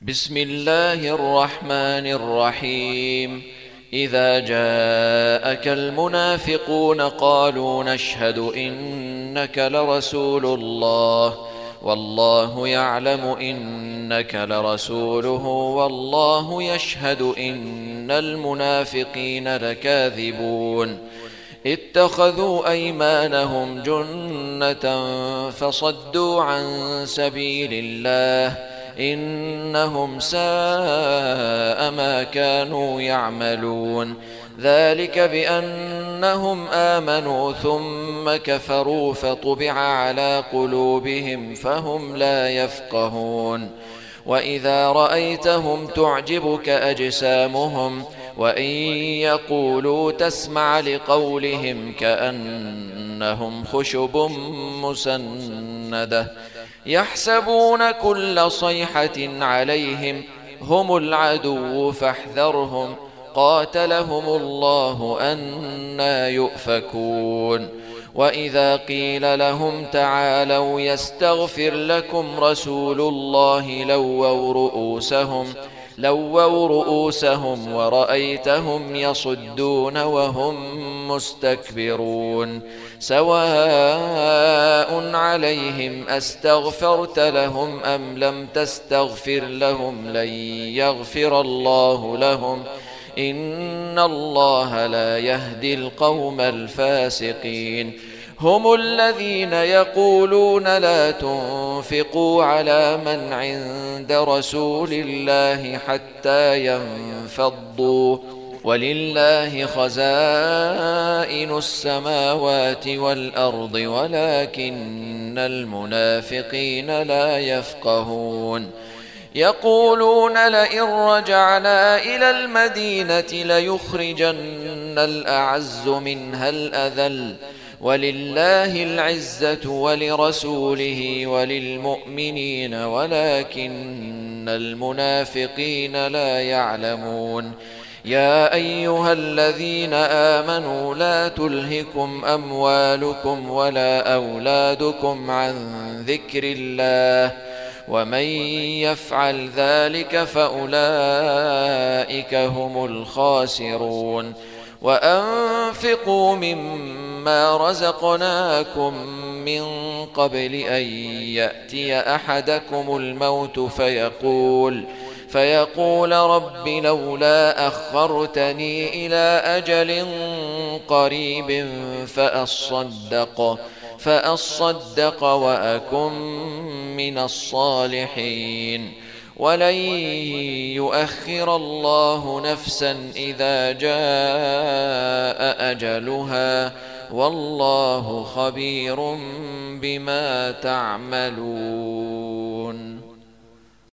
بسم الله الرحمن الرحيم. إذا جاءك المنافقون قالوا نشهد إنك لرسول الله والله يعلم إنك لرسوله والله يشهد إن المنافقين لكاذبون. اتخذوا أيمانهم جنة فصدوا عن سبيل الله إنهم ساء ما كانوا يعملون. ذلك بأنهم آمنوا ثم كفروا فطبع على قلوبهم فهم لا يفقهون. وإذا رأيتهم تعجبك أجسامهم وإن يقولوا تسمع لقولهم كأنهم خشب مسندة يحسبون كل صيحة عليهم هم العدو فاحذرهم قاتلهم الله أنى يؤفكون. وإذا قيل لهم تعالوا يستغفر لكم رسول الله لووا رؤوسهم ورأيتهم يصدون وهم مستكبرون. سواء عليهم أستغفرت لهم أم لم تستغفر لهم لن يغفر الله لهم إن الله لا يهدي القوم الفاسقين. هم الذين يقولون لا تنفقوا على من عند رسول الله حتى ينفضوا ولله خزائن السماوات والأرض ولكن المنافقين لا يفقهون. يقولون لئن رجعنا إلى المدينة ليخرجن الأعز منها الأذل ولله العزة ولرسوله وللمؤمنين ولكن المنافقين لا يعلمون. يا أيها الذين آمنوا لا تلهكم أموالكم ولا أولادكم عن ذكر الله ومن يفعل ذلك فأولئك هم الخاسرون. وأنفقوا مما رزقناكم من قبل أن يأتي أحدكم الموت فيقول رب لولا أخرتني إلى أجل قريب فأصدق وأكن من الصالحين. ولن يؤخر الله نفسا إذا جاء أجلها والله خبير بما تعملون.